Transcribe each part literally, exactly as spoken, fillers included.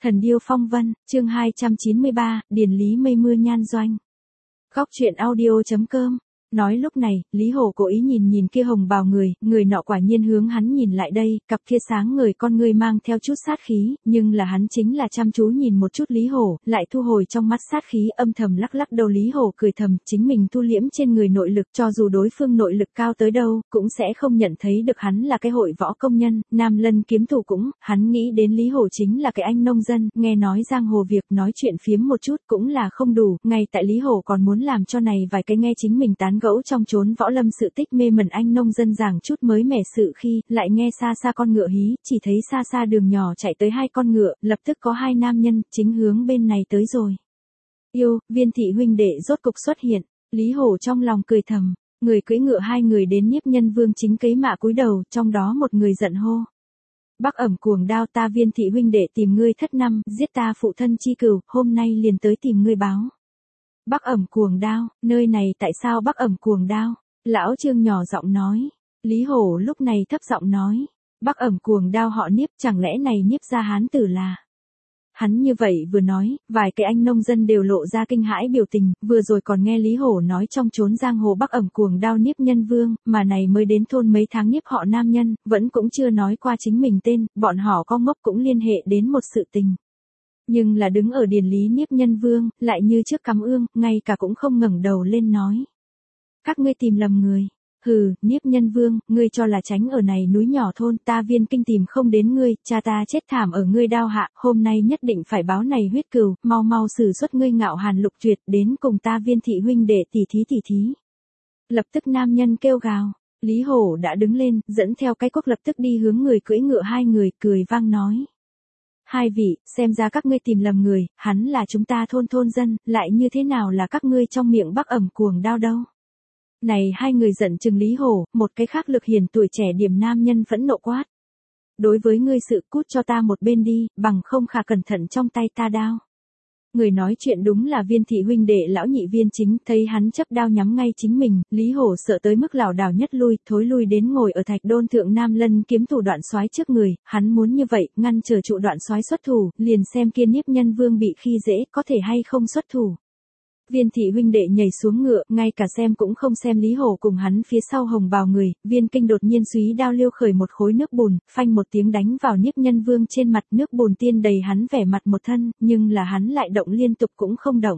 Thần điêu phong vân, chương hai trăm chín mươi ba, điền lý mây mưa nhan doanh. Góc truyện audio chấm com. Nói lúc này, Lý Hổ cố ý nhìn nhìn kia hồng bào người, người nọ quả nhiên hướng hắn nhìn lại đây, cặp kia sáng ngời con ngươi mang theo chút sát khí, nhưng là hắn chính là chăm chú nhìn một chút Lý Hổ, lại thu hồi trong mắt sát khí, âm thầm lắc lắc đầu. Lý Hổ cười thầm, chính mình thu liễm trên người nội lực, cho dù đối phương nội lực cao tới đâu, cũng sẽ không nhận thấy được hắn là cái hội võ công nhân. Nam Lân kiếm thủ cũng, hắn nghĩ đến Lý Hổ chính là cái anh nông dân, nghe nói giang hồ việc, nói chuyện phiếm một chút cũng là không đủ, ngay tại Lý Hổ còn muốn làm cho này vài cái nghe chính mình tán gẫu trong chốn võ lâm sự tích mê mẩn anh nông dân giảng chút mới mẻ sự khi, lại nghe xa xa con ngựa hí, chỉ thấy xa xa đường nhỏ chạy tới hai con ngựa, lập tức có hai nam nhân, chính hướng bên này tới rồi. Yêu, Viên thị huynh đệ rốt cục xuất hiện, Lý Hổ trong lòng cười thầm, người cưỡi ngựa hai người đến Nhiếp Nhân Vương chính cấy mạ cúi đầu, trong đó một người giận hô. Bắc Ẩm cuồng đao, ta Viên thị huynh đệ tìm ngươi thất năm, giết ta phụ thân chi cửu, hôm nay liền tới tìm ngươi báo. Bắc Ẩm cuồng đao, nơi này tại sao Bắc Ẩm cuồng đao? Lão Trương nhỏ giọng nói. Lý Hổ lúc này thấp giọng nói. Bắc Ẩm cuồng đao họ Niếp, chẳng lẽ này Niếp gia hán tử là? Hắn như vậy vừa nói, vài cái anh nông dân đều lộ ra kinh hãi biểu tình, vừa rồi còn nghe Lý Hổ nói trong chốn giang hồ Bắc Ẩm cuồng đao Niếp Nhân Vương, mà này mới đến thôn mấy tháng Niếp họ nam nhân, vẫn cũng chưa nói qua chính mình tên, bọn họ có ngốc cũng liên hệ đến một sự tình. Nhưng là đứng ở điền lý Niếp Nhân Vương, lại như trước cắm ương, ngay cả cũng không ngẩng đầu lên nói. Các ngươi tìm lầm người. Hừ, Niếp Nhân Vương, ngươi cho là tránh ở này núi nhỏ thôn, ta Viên Kinh tìm không đến ngươi, cha ta chết thảm ở ngươi đao hạ, hôm nay nhất định phải báo này huyết cừu, mau mau xử xuất ngươi ngạo hàn lục tuyệt, đến cùng ta Viên thị huynh đệ tỉ thí tỉ thí. Lập tức nam nhân kêu gào, Lý Hổ đã đứng lên, dẫn theo cái cuốc lập tức đi hướng người cưỡi ngựa hai người, cười vang nói. Hai vị, xem ra các ngươi tìm lầm người, hắn là chúng ta thôn thôn dân, lại như thế nào là các ngươi trong miệng Bắc Ẩm cuồng đao đâu. Này hai người giận chừng Lý Hổ, một cái khác lực hiền tuổi trẻ điểm nam nhân phẫn nộ quát. Đối với ngươi sự cút cho ta một bên đi, bằng không khả cẩn thận trong tay ta đao. Người nói chuyện đúng là Viên thị huynh đệ lão nhị Viên Chính, thấy hắn chấp đao nhắm ngay chính mình, Lý Hổ sợ tới mức lảo đảo nhất lui, thối lui đến ngồi ở thạch đôn thượng Nam Lân kiếm thủ Đoạn Soái trước người, hắn muốn như vậy, ngăn trở trụ Đoạn Soái xuất thủ, liền xem kia Niếp Nhân Vương bị khi dễ, có thể hay không xuất thủ. Viên thị huynh đệ nhảy xuống ngựa, ngay cả xem cũng không xem Lý Hổ cùng hắn phía sau hồng bào người, Viên Kinh đột nhiên súy đao liêu khởi một khối nước bùn, phanh một tiếng đánh vào Niếp Nhân Vương trên mặt, nước bùn tiên đầy hắn vẻ mặt một thân, nhưng là hắn lại động liên tục cũng không động.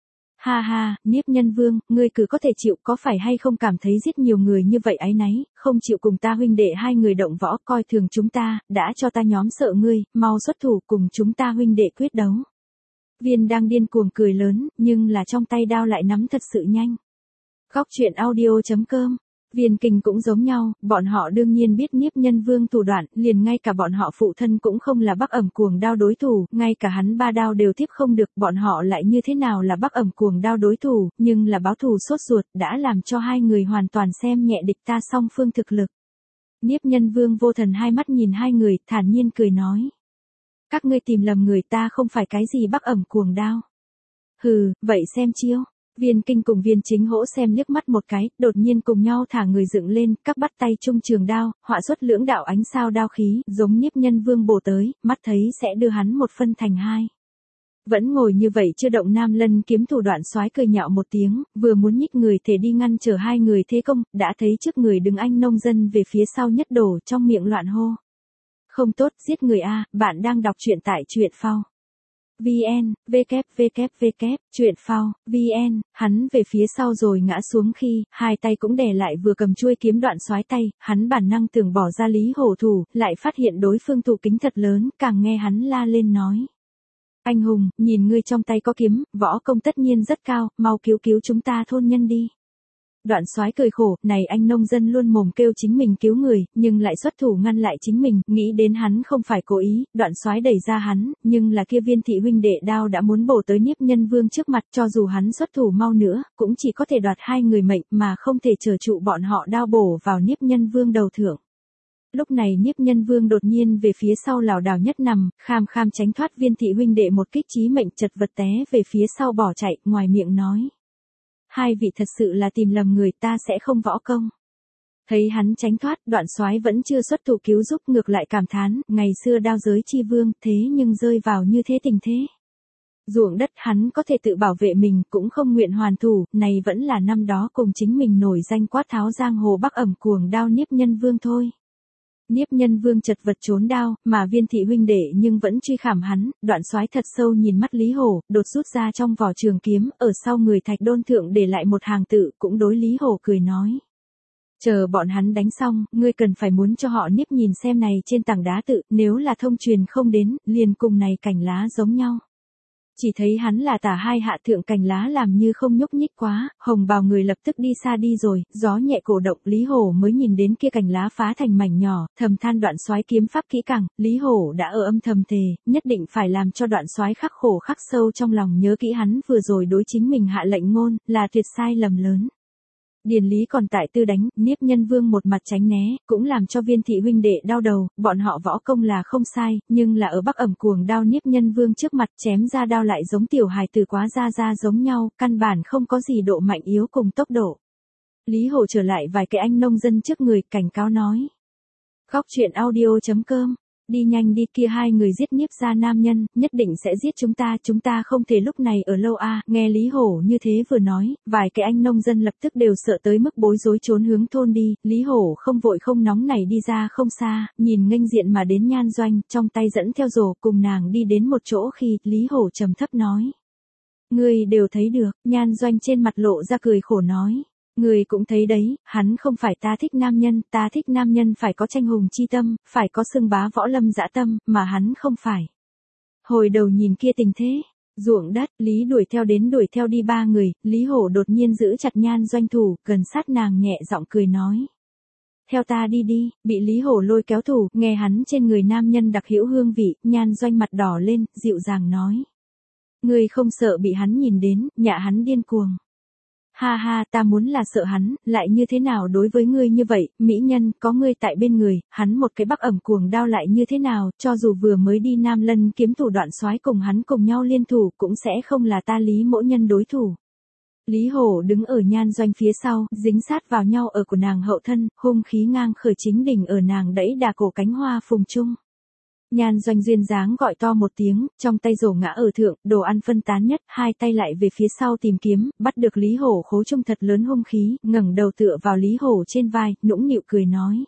Ha ha, Niếp Nhân Vương, ngươi cứ có thể chịu, có phải hay không cảm thấy giết nhiều người như vậy áy náy, không chịu cùng ta huynh đệ hai người động võ, coi thường chúng ta, đã cho ta nhóm sợ ngươi, mau xuất thủ cùng chúng ta huynh đệ quyết đấu. Viên đang điên cuồng cười lớn, nhưng là trong tay đao lại nắm thật sự nhanh. Góc truyện audio chấm com. Viên Kinh cũng giống nhau, bọn họ đương nhiên biết Niếp Nhân Vương thủ đoạn, liền ngay cả bọn họ phụ thân cũng không là Bắc Ẩm cuồng đao đối thủ, ngay cả hắn ba đao đều tiếp không được, bọn họ lại như thế nào là Bắc Ẩm cuồng đao đối thủ, nhưng là báo thù sốt ruột, đã làm cho hai người hoàn toàn xem nhẹ địch ta song phương thực lực. Niếp Nhân Vương vô thần hai mắt nhìn hai người, thản nhiên cười nói. Các ngươi tìm lầm người, ta không phải cái gì Bắc Ẩm cuồng đao. Hừ, vậy xem chiêu. Viên Kinh cùng Viên Chính hỗ xem liếc mắt một cái, đột nhiên cùng nhau thả người dựng lên, các bắt tay chung trường đao, họa xuất lưỡng đạo ánh sao đao khí, giống Niếp Nhân Vương bổ tới, mắt thấy sẽ đưa hắn một phân thành hai. Vẫn ngồi như vậy chưa động Nam Lân kiếm thủ Đoạn Soái cười nhạo một tiếng, vừa muốn nhích người thể đi ngăn trở hai người thế công, đã thấy trước người đứng anh nông dân về phía sau nhất đổ, trong miệng loạn hô. Không tốt, giết người a, bạn đang đọc truyện tại truyện phao. vn, www, truyện phao, vn, hắn về phía sau rồi ngã xuống khi, hai tay cũng đè lại vừa cầm chuôi kiếm Đoạn Soái tay, hắn bản năng tưởng bỏ ra Lý Hổ thủ, lại phát hiện đối phương thủ kính thật lớn, càng nghe hắn la lên nói. Anh hùng, nhìn ngươi trong tay có kiếm, võ công tất nhiên rất cao, mau cứu cứu chúng ta thôn nhân đi. Đoạn Soái cười khổ, này anh nông dân luôn mồm kêu chính mình cứu người, nhưng lại xuất thủ ngăn lại chính mình, nghĩ đến hắn không phải cố ý, Đoạn Soái đẩy ra hắn, nhưng là kia Viên thị huynh đệ đao đã muốn bổ tới Niếp Nhân Vương trước mặt, cho dù hắn xuất thủ mau nữa, cũng chỉ có thể đoạt hai người mệnh mà không thể trở trụ bọn họ đao bổ vào Niếp Nhân Vương đầu thượng. Lúc này Niếp Nhân Vương đột nhiên về phía sau lảo đảo nhất nằm, kham kham tránh thoát Viên thị huynh đệ một kích chí mệnh, chật vật té về phía sau bỏ chạy, ngoài miệng nói. Hai vị thật sự là tìm lầm người, ta sẽ không võ công. Thấy hắn tránh thoát, Đoạn Soái vẫn chưa xuất thủ cứu giúp, ngược lại cảm thán, ngày xưa đao giới chi vương, thế nhưng rơi vào như thế tình thế. Ruộng đất hắn có thể tự bảo vệ mình, cũng không nguyện hoàn thủ, này vẫn là năm đó cùng chính mình nổi danh quát tháo giang hồ Bắc ẩm cuồng đao Niếp Nhân Vương thôi. Niếp Nhân Vương chật vật trốn đao, mà Viên thị huynh đệ nhưng vẫn truy khảm hắn. Đoạn Soái thật sâu nhìn mắt Lý Hổ, đột rút ra trong vỏ trường kiếm, ở sau người thạch đôn thượng để lại một hàng tự, cũng đối Lý Hổ cười nói. Chờ bọn hắn đánh xong, ngươi cần phải muốn cho họ Niếp nhìn xem này trên tảng đá tự, nếu là thông truyền không đến, liền cùng này cành lá giống nhau. Chỉ thấy hắn là tả hai hạ thượng cành lá làm như không nhúc nhích quá, hồng bào người lập tức đi xa đi rồi, gió nhẹ cổ động, Lý Hổ mới nhìn đến kia cành lá phá thành mảnh nhỏ, thầm than Đoạn Soái kiếm pháp kỹ càng, Lý Hổ đã ở âm thầm thề, nhất định phải làm cho Đoạn Soái khắc khổ khắc sâu trong lòng, nhớ kỹ hắn vừa rồi đối chính mình hạ lệnh ngôn, là tuyệt sai lầm lớn. Điền Lý còn tại tư đánh, Niếp Nhân Vương một mặt tránh né, cũng làm cho Viên thị huynh đệ đau đầu, bọn họ võ công là không sai, nhưng là ở Bắc ẩm cuồng đao Niếp Nhân Vương trước mặt chém ra đao lại giống tiểu hài tử quá ra ra giống nhau, căn bản không có gì độ mạnh yếu cùng tốc độ. Lý Hổ trở lại vài cái anh nông dân trước người, cảnh cáo nói. Góc truyện audio chấm com Đi nhanh đi, kia hai người giết Niếp gia nam nhân, nhất định sẽ giết chúng ta, chúng ta không thể lúc này ở lâu a. Nghe Lý Hổ như thế vừa nói, vài cái anh nông dân lập tức đều sợ tới mức bối rối trốn hướng thôn đi, Lý Hổ không vội không nóng này đi ra không xa, nhìn nghênh diện mà đến Nhan Doanh, trong tay dẫn theo rổ cùng nàng đi đến một chỗ khi, Lý Hổ trầm thấp nói. Ngươi đều thấy được, Nhan Doanh trên mặt lộ ra cười khổ nói. Người cũng thấy đấy, hắn không phải ta thích nam nhân, ta thích nam nhân phải có tranh hùng chi tâm, phải có xưng bá võ lâm dã tâm, mà hắn không phải. Hồi đầu nhìn kia tình thế, ruộng đất, Lý đuổi theo đến đuổi theo đi ba người, Lý Hổ đột nhiên giữ chặt Nhan Doanh thủ, gần sát nàng nhẹ giọng cười nói. Theo ta đi đi, bị Lý Hổ lôi kéo thủ, nghe hắn trên người nam nhân đặc hữu hương vị, Nhan Doanh mặt đỏ lên, dịu dàng nói. Ngươi không sợ bị hắn nhìn đến, nhạ hắn điên cuồng. Ha ha, ta muốn là sợ hắn, lại như thế nào đối với ngươi như vậy, mỹ nhân, có ngươi tại bên người, hắn một cái Bắc ẩm cuồng đao lại như thế nào, cho dù vừa mới đi Nam Lân kiếm thủ Đoạn Soái cùng hắn cùng nhau liên thủ, cũng sẽ không là ta Lý mỗ nhân đối thủ. Lý Hổ đứng ở Nhan Doanh phía sau, dính sát vào nhau ở của nàng hậu thân, hung khí ngang khởi chính đỉnh ở nàng đẫy đà cổ cánh hoa phùng trung. Nhan Doanh duyên dáng gọi to một tiếng, trong tay rổ ngã ở thượng, đồ ăn phân tán nhất, hai tay lại về phía sau tìm kiếm, bắt được Lý Hổ khố trung thật lớn hung khí, ngẩng đầu tựa vào Lý Hổ trên vai, nũng nịu cười nói.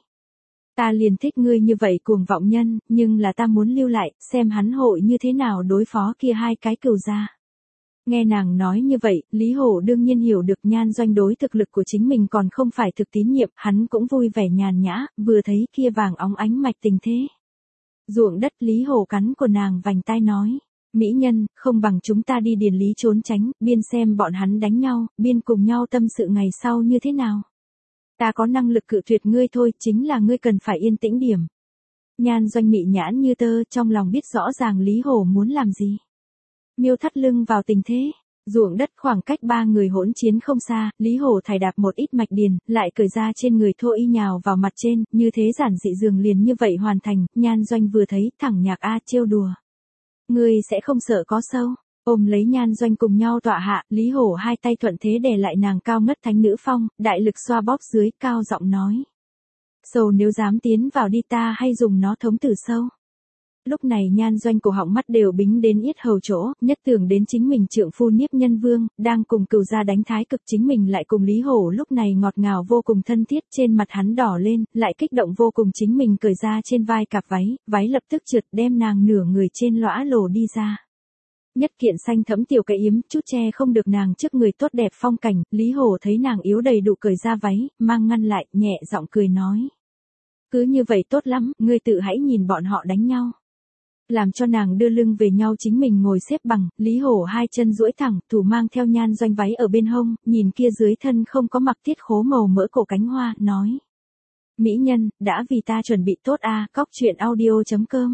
Ta liền thích ngươi như vậy cuồng vọng nhân, nhưng là ta muốn lưu lại, xem hắn hội như thế nào đối phó kia hai cái cừu gia. Nghe nàng nói như vậy, Lý Hổ đương nhiên hiểu được Nhan Doanh đối thực lực của chính mình còn không phải thực tín nhiệm, hắn cũng vui vẻ nhàn nhã, vừa thấy kia vàng óng ánh mạch tình thế. Ruộng đất, Lý Hổ cắn của nàng vành tai nói. Mỹ nhân, không bằng chúng ta đi Điền Lý trốn tránh, biên xem bọn hắn đánh nhau, biên cùng nhau tâm sự ngày sau như thế nào. Ta có năng lực cự tuyệt ngươi thôi, chính là ngươi cần phải yên tĩnh điểm. Nhan Doanh mị nhãn như tơ, trong lòng biết rõ ràng Lý Hổ muốn làm gì. Miêu thắt lưng vào tình thế. Ruộng đất khoảng cách ba người hỗn chiến không xa, Lý Hổ thải đạp một ít mạch điền, lại cởi ra trên người thô y nhào vào mặt trên, như thế giản dị dường liền như vậy hoàn thành, Nhan Doanh vừa thấy, thẳng nhạc a trêu đùa. Ngươi sẽ không sợ có sâu, ôm lấy Nhan Doanh cùng nhau tọa hạ, Lý Hổ hai tay thuận thế đè lại nàng cao ngất thánh nữ phong, đại lực xoa bóp dưới, cao giọng nói. Sâu nếu dám tiến vào đi ta hay dùng nó thống tử sâu. Lúc này Nhan Doanh cổ họng mắt đều bính đến yết hầu chỗ, nhất tưởng đến chính mình trượng phu Niếp Nhân Vương, đang cùng cừu gia đánh thái cực chính mình lại cùng Lý Hổ lúc này ngọt ngào vô cùng thân thiết, trên mặt hắn đỏ lên, lại kích động vô cùng chính mình cởi ra trên vai cạp váy, váy lập tức trượt đem nàng nửa người trên lõa lồ đi ra. Nhất kiện xanh thẫm tiểu cái yếm, chút che không được nàng trước người tốt đẹp phong cảnh, Lý Hổ thấy nàng yếu đầy đủ cởi ra váy, mang ngăn lại, nhẹ giọng cười nói. Cứ như vậy tốt lắm, ngươi tự hãy nhìn bọn họ đánh nhau. Làm cho nàng đưa lưng về nhau chính mình ngồi xếp bằng, Lý Hổ hai chân duỗi thẳng, thủ mang theo Nhan Doanh váy ở bên hông, nhìn kia dưới thân không có mặc tiết khố màu mỡ cổ cánh hoa, nói. Mỹ nhân, đã vì ta chuẩn bị tốt a, à, cóc truyện audio chấm com.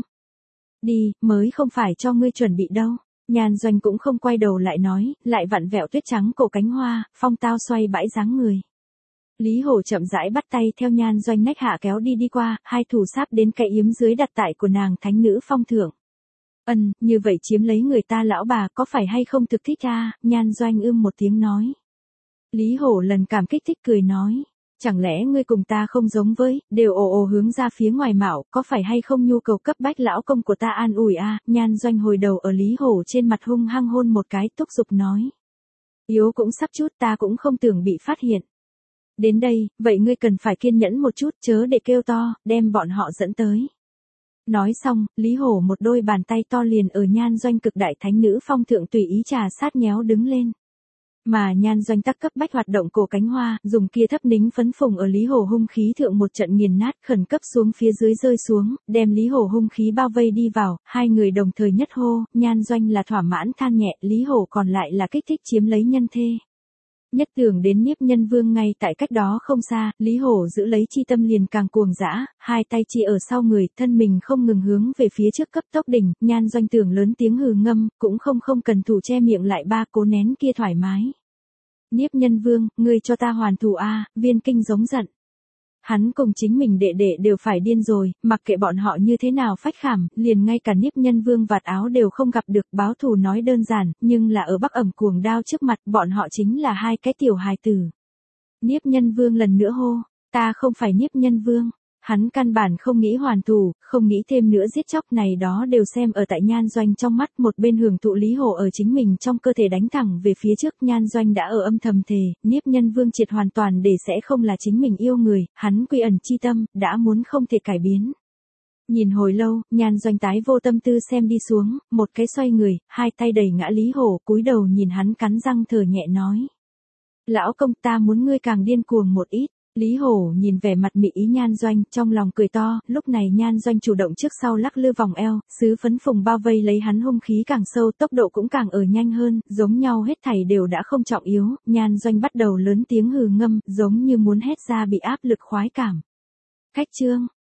Đi, mới không phải cho ngươi chuẩn bị đâu. Nhan Doanh cũng không quay đầu lại nói, lại vặn vẹo tuyết trắng cổ cánh hoa, phong tao xoay bãi dáng người. Lý Hổ chậm rãi bắt tay theo Nhan Doanh nách hạ kéo đi đi qua, hai thủ sáp đến cái yếm dưới đặt tại của nàng thánh nữ phong thượng. Ân, như vậy chiếm lấy người ta lão bà có phải hay không thực thích a? À? Nhan Doanh ưm một tiếng nói. Lý Hổ lần cảm kích thích cười nói. Chẳng lẽ ngươi cùng ta không giống với, đều ồ ồ hướng ra phía ngoài mạo, có phải hay không nhu cầu cấp bách lão công của ta an ủi a? Nhan Doanh hồi đầu ở Lý Hổ trên mặt hung hăng hôn một cái, thúc giục nói. Yếu cũng sắp chút, ta cũng không tưởng bị phát hiện. Đến đây, vậy ngươi cần phải kiên nhẫn một chút, chớ để kêu to, đem bọn họ dẫn tới. Nói xong, Lý Hổ một đôi bàn tay to liền ở Nhan Doanh cực đại thánh nữ phong thượng tùy ý trà sát nhéo đứng lên. Mà Nhan Doanh tắc cấp bách hoạt động cổ cánh hoa, dùng kia thấp nính phấn phùng ở Lý Hổ hung khí thượng một trận nghiền nát, khẩn cấp xuống phía dưới rơi xuống, đem Lý Hổ hung khí bao vây đi vào, hai người đồng thời nhất hô, Nhan Doanh là thỏa mãn than nhẹ, Lý Hổ còn lại là kích thích chiếm lấy nhân thê. Nhất tưởng đến Niếp Nhân Vương ngay tại cách đó không xa, Lý Hổ giữ lấy chi tâm liền càng cuồng dã, hai tay chi ở sau người, thân mình không ngừng hướng về phía trước cấp tốc đỉnh, Nhan Doanh tưởng lớn tiếng hừ ngâm, cũng không không cần thủ che miệng lại ba cố nén kia thoải mái. Niếp Nhân Vương, ngươi cho ta hoàn thủ a, Viên Kinh giống giận. Hắn cùng chính mình đệ đệ đều phải điên rồi, mặc kệ bọn họ như thế nào phách khảm, liền ngay cả Niếp Nhân Vương vạt áo đều không gặp được, báo thù nói đơn giản, nhưng là ở Bắc Ẩm cuồng đao trước mặt, bọn họ chính là hai cái tiểu hài tử. Niếp Nhân Vương lần nữa hô, ta không phải Niếp Nhân Vương. Hắn căn bản không nghĩ hoàn thù, không nghĩ thêm nữa giết chóc này đó đều xem ở tại Nhan Doanh trong mắt, một bên hưởng thụ Lý Hổ ở chính mình trong cơ thể đánh thẳng về phía trước. Nhan Doanh đã ở âm thầm thề, Niếp Nhân Vương triệt hoàn toàn để sẽ không là chính mình yêu người, hắn quy ẩn chi tâm, đã muốn không thể cải biến. Nhìn hồi lâu, Nhan Doanh tái vô tâm tư xem đi xuống, một cái xoay người, hai tay đẩy ngã Lý Hổ, cúi đầu nhìn hắn cắn răng thở nhẹ nói. Lão công, ta muốn ngươi càng điên cuồng một ít. Lý Hổ nhìn vẻ mặt mị ý Nhan Doanh, trong lòng cười to, lúc này Nhan Doanh chủ động trước sau lắc lư vòng eo, sứ phấn phùng bao vây lấy hắn hung khí càng sâu, tốc độ cũng càng ở nhanh hơn, giống nhau hết thảy đều đã không trọng yếu, Nhan Doanh bắt đầu lớn tiếng hừ ngâm, giống như muốn hét ra bị áp lực khoái cảm. Khách trương,